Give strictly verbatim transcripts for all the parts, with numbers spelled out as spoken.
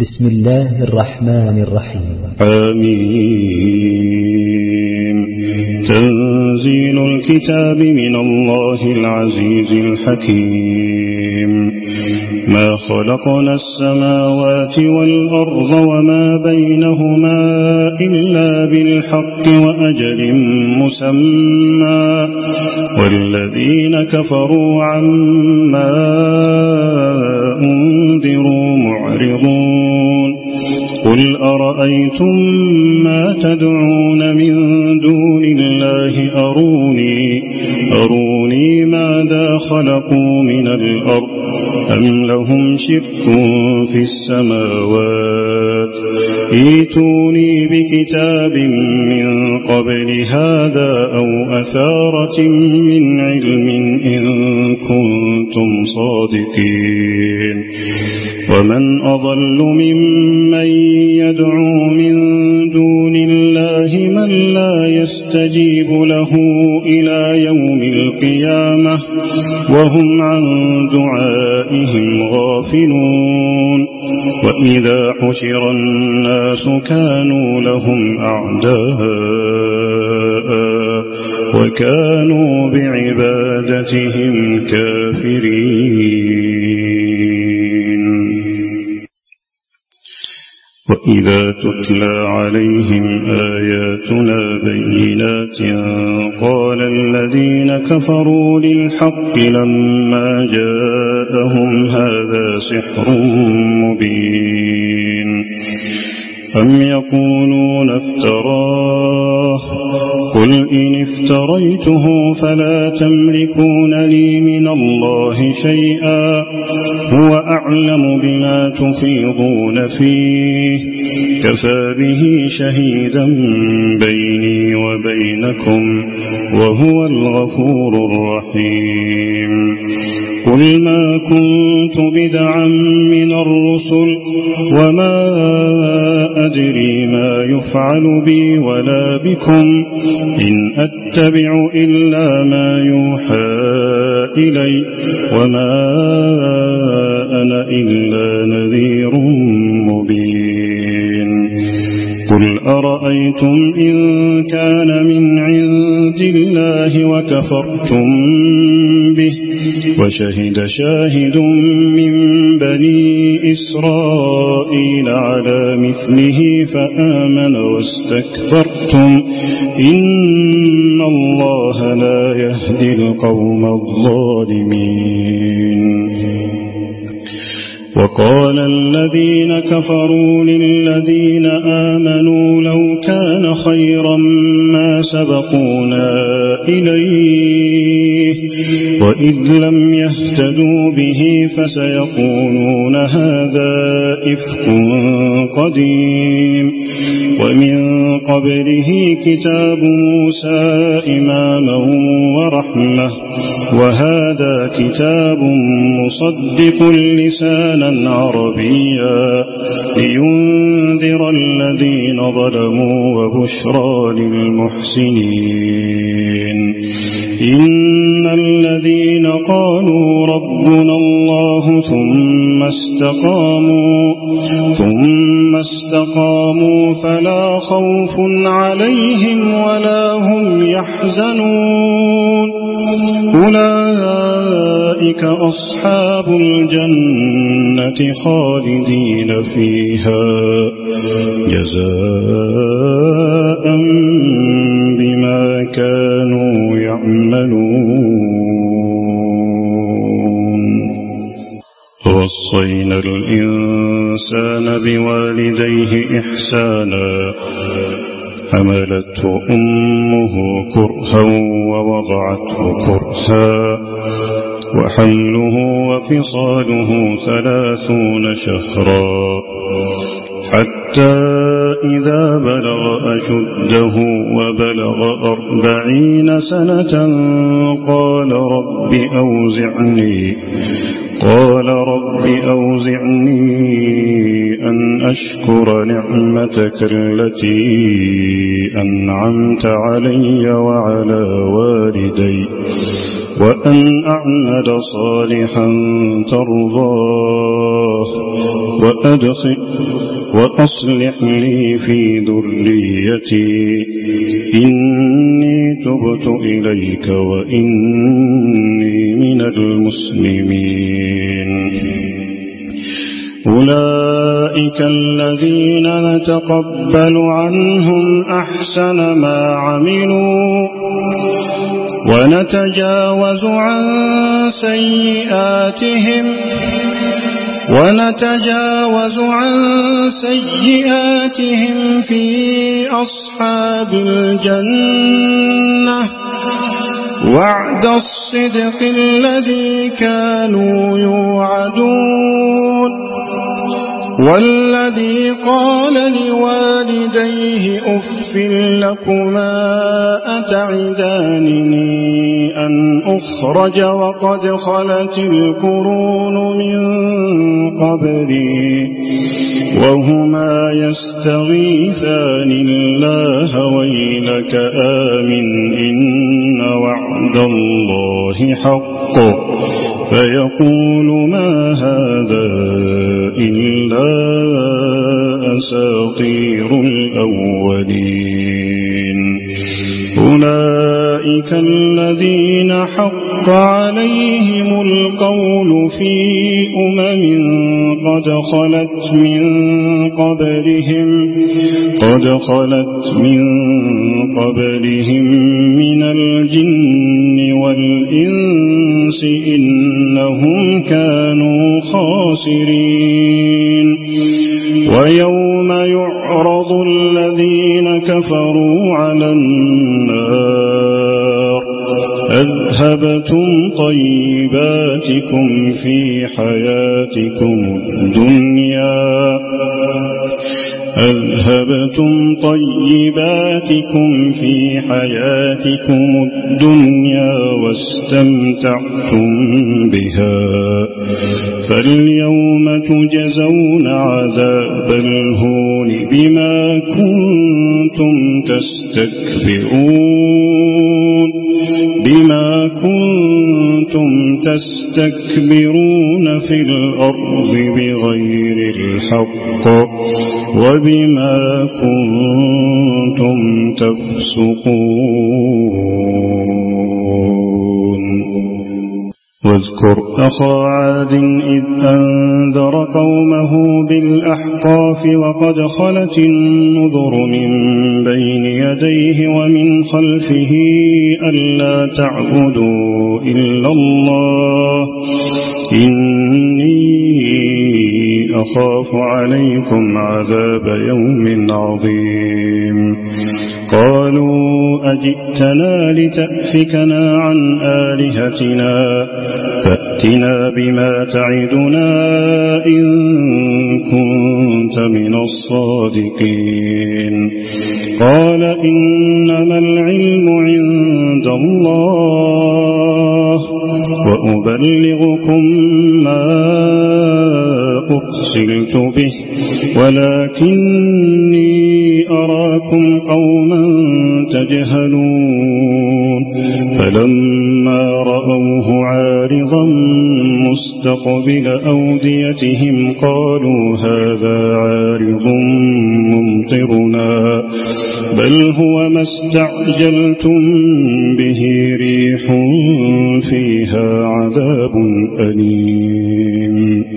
بسم الله الرحمن الرحيم. آمين. تنزيل الكتاب من الله العزيز الحكيم. ما خلقنا السماوات والأرض وما بينهما إلا بالحق وأجل مسمى، والذين كفروا عما أنذروا معرضون. قل أرأيتم ما تدعون من دون الله أروني أروني ماذا خلقوا من الأرض أم لهم شرك في السماوات ائتوني بكتاب من قبل هذا أو أثارة من علم إن كنتم صادقين. ومن أضل ممن يدعو من دون الله من لا يستجيب له إلى يوم القيامة وهم عن دعائهم غافلون. وإذا حشر الناس كانوا لهم أعداء وكانوا بعبادتهم كافرين. وإذا تتلى عليهم آياتنا بينات قال الذين كفروا للحق لما جاءهم هذا سحر مبين. أم يقولون افتراه قل إن افتريته فلا تملكون لي من الله شيئا هو أعلم بما تفيضون فيه كفى به شهيدا بيني وبينكم وهو الغفور الرحيم. قل ما كنت بدعا من الرسل وما أدري ما يفعل بي ولا بكم إن أتبع إلا ما يوحى إلي وما أنا إلا نذير مبين. قل أرأيتم إن كان من عند الله وكفرتم به وشهد شاهد من بني إسرائيل على مثله فآمن واستكبرتم إن الله لا يهدي القوم الظالمين. وقال الذين كفروا للذين آمنوا لو كان خيرا ما سبقونا إليه وإذ لم يهتدوا به فسيقولون هذا إفك قديم. ومن قبله كتاب موسى إماما ورحمة وهذا كتاب مصدق لسانا عربيا لينذر الذين ظلموا وبشرى للمحسنين. إن الذين قالوا ربنا الله ثم استقاموا ثم استقاموا فلا خوف عليهم ولا هم يحزنون أولئك أصحاب الجنة خالدين فيها جزاء بما كانوا يعملون. ووصينا الإنسان بوالديه إحسانا حملته أمه كرها ووضعته كرها وحمله وفصاله ثلاثون شهرا حتى إذا بلغ أشده وبلغ أربعين سنة قال رب أوزعني قال رب أوزعني أن أشكر نعمتك التي أنعمت علي وعلى والدي وأن أعمل صالحا ترضاه وأدخل وأصلح لي في ذريتي إني تبت إليك وإني من المسلمين. أولئك الذين نتقبل عنهم أحسن ما عملوا ونتجاوز عن سيئاتهم ونتجاوز عن سيئاتهم في أصحاب الجنة وعد الصدق الذي كانوا يوعدون. والذي قال لوالديه أف لكما أتعدانني أن أخرج وقد خلت القرون من قبلي وهما يستغيثان الله ويلك آمن إن وعد الله حق فيقول ما هذا إلا أساطير الأولين. أولئك الذين حق عليهم القول في أمم قد خلت من قبلهم قد خلت من قبلهم من الجن والإنس إنهم كانوا خاسرين. ويوم يعرض الذين كفروا على النار أذهبتم طيباتكم في حياتكم الدنيا أذهبتم طيباتكم في حياتكم الدنيا واستمتعتم بها فاليوم تجزون عذاب الهون بما كنتم تستكبرون بما كنتم تستكبرون في الأرض بغير الحق وبما كنتم تفسقون. واذكر أخا عاد إذ أنذر قومه بالأحقاف وقد خلت النذر من بين يديه ومن خلفه ألا تعبدوا إلا الله إني أخاف عليكم عذاب يوم عظيم. قالوا أجئتنا لتأفكنا عن آلهتنا فأتنا بما تعدنا إن كنت من الصادقين. قال إنما العلم عند الله وأبلغكم ما أرسلت به ولكني أراكم قوما تجهلون. فلما رأوه عارضا مستقبل أوديتهم قالوا هذا عارض ممطرنا بل هو ما استعجلتم به ريح فيها عذاب أليم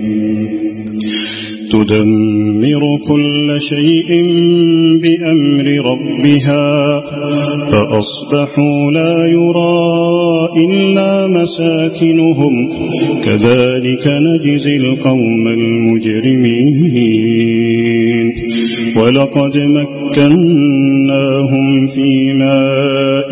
تدمر كل شيء بأمر ربها فأصبحوا لا يرى إلا مساكنهم كذلك نجزي القوم المجرمين. ولقد مكناهم في ماء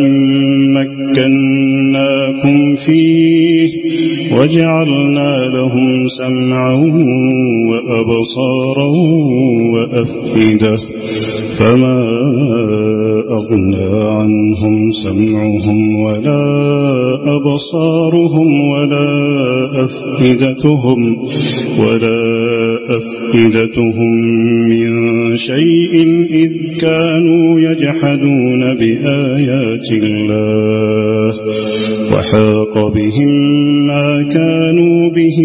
مكناكم فيه وجعلنا لهم سمعا وأبصارا وأفئدة فما أغنى عنهم سمعهم ولا أبصارهم ولا أفئدتهم ولا أفئدتهم من شيء إذ كانوا يجحدون بآيات الله وحاق بهم ما كانوا به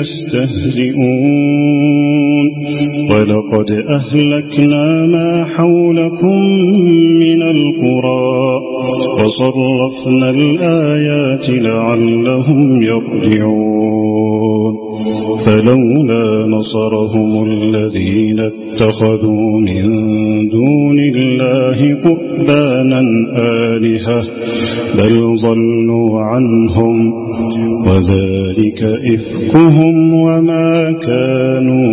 يستهزئون ولقد أهلكنا ما حولكم من القرى وصرفنا الآيات لعلهم يرجعون فلولا نصرهم الذين اتخذوا من دون الله قربانا آلهة بل ضلوا عنهم وذلك إفكهم وما كانوا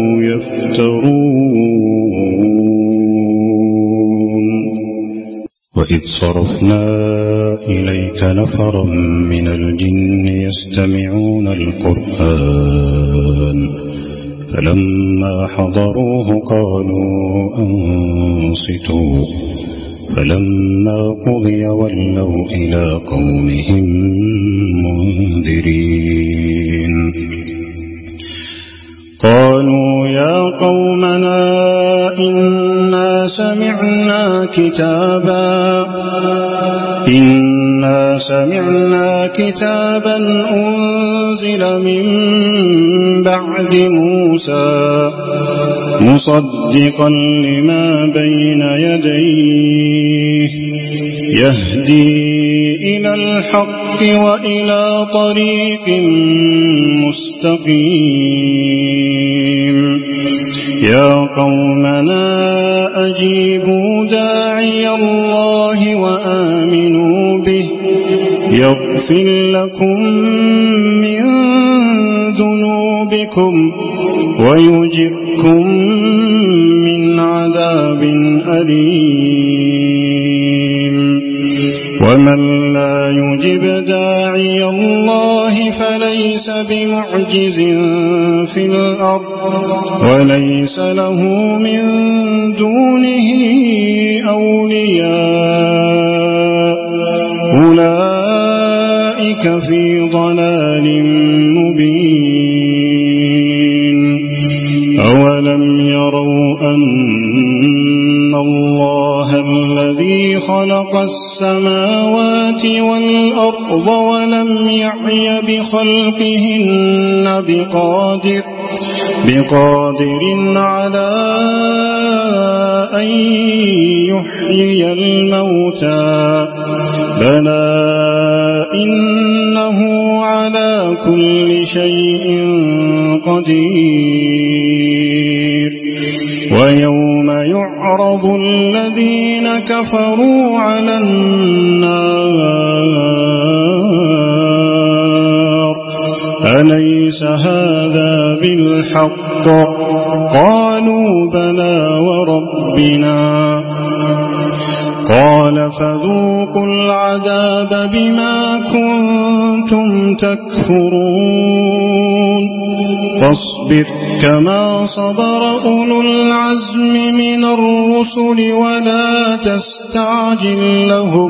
يفترون وإذ صرفنا إليك نفرا من الجن يستمعون القرآن فلما حضروه قالوا أنصتوا فلما قضي ولوا إلى قومهم منذرين قالوا يا قومنا إنا سمعنا كتابا إنا سمعنا كتابا أنزل من بعد موسى مصدقا لما بين يديه يهدي إلى الحق وإلى طريق مستقيم يا قومنا أجيبوا داعي الله وآمنوا به يغفر لكم من ذنوبكم ويجركم من عذاب أليم ومن لا يجب داعي الله فليس بمعجز في الأرض وليس له من دونه أولياء أولئك في ضلال مبين أولم يروا أن الله الذي خلق السماوات والأرض ولم يعي بخلقهن بقادر بقادر على أن يحيي الموتى بلى إنه على كل شيء قدير ويوم يعرض الذين كفروا على النار أليس هذا بالحق قالوا بلى وربنا قال فذوقوا العذاب بما كنتم تكفرون فاصبر كما صبر أولو العزم من الرسل ولا تستعجل لهم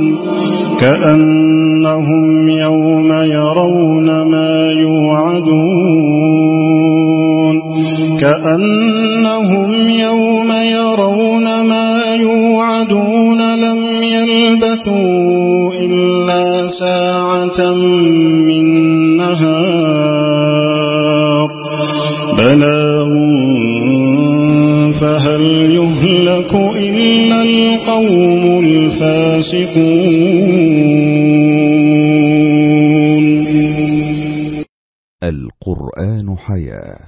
كأنهم يوم يرون ما يوعدون كأنهم يوم يرون ما يوعدون لم يلبثوا إلا ساعة من نهار بلاغ فهل يهلك إلا القوم الفاسقون. القرآن حياة.